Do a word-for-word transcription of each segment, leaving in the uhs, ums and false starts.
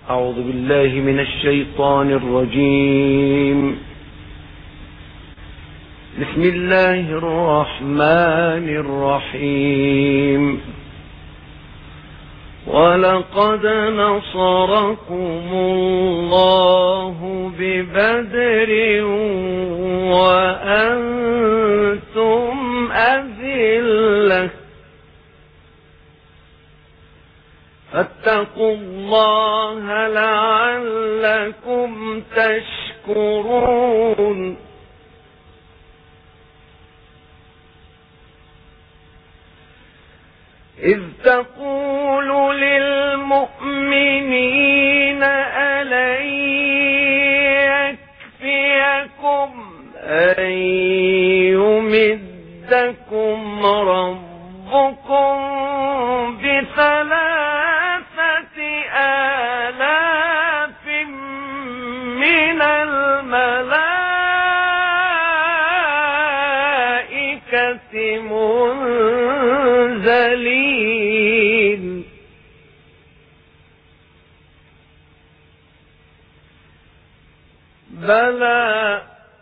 أعوذ بالله من الشيطان الرجيم. بسم الله الرحمن الرحيم. ولقد نصركم الله ببدر وأنتم أذلة فاتقوا الله لعلكم تشكرون. إذ تقول للمؤمنين ألن يكفيكم أن يمدكم ربكم بثلاثة آلاف من الملائكة منزلين. بلى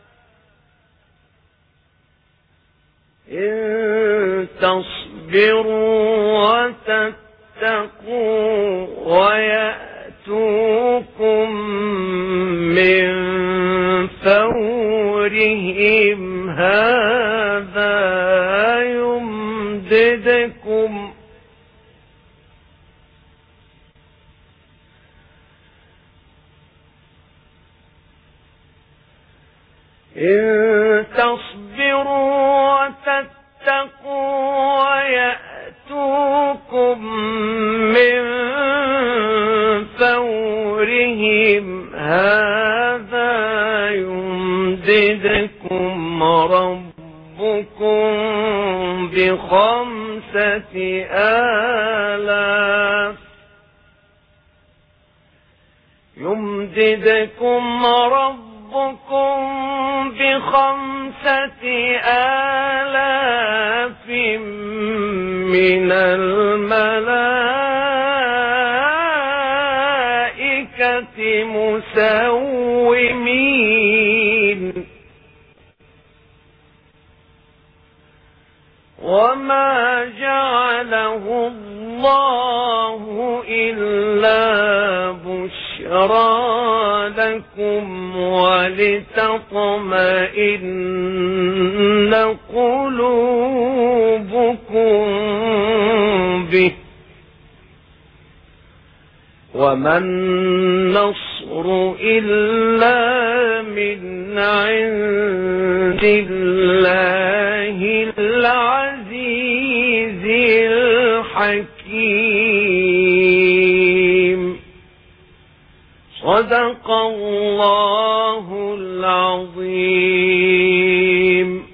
إن تصبروا وتتقوا ويأتوكم من فورهم هذا يمددكم إن تصبروا وتتقوا ويأتوكم من فورهم هذا يمددكم ربكم بخمسة آلاف يمددكم ربكم بخمسة آلاف من الملائكة مسومين. وما جعله الله إلا بشرى لكم ولتطمئن قلوبكم به وما النصر إلا من عند الله العزيز الحكيم. صدق الله العظيم.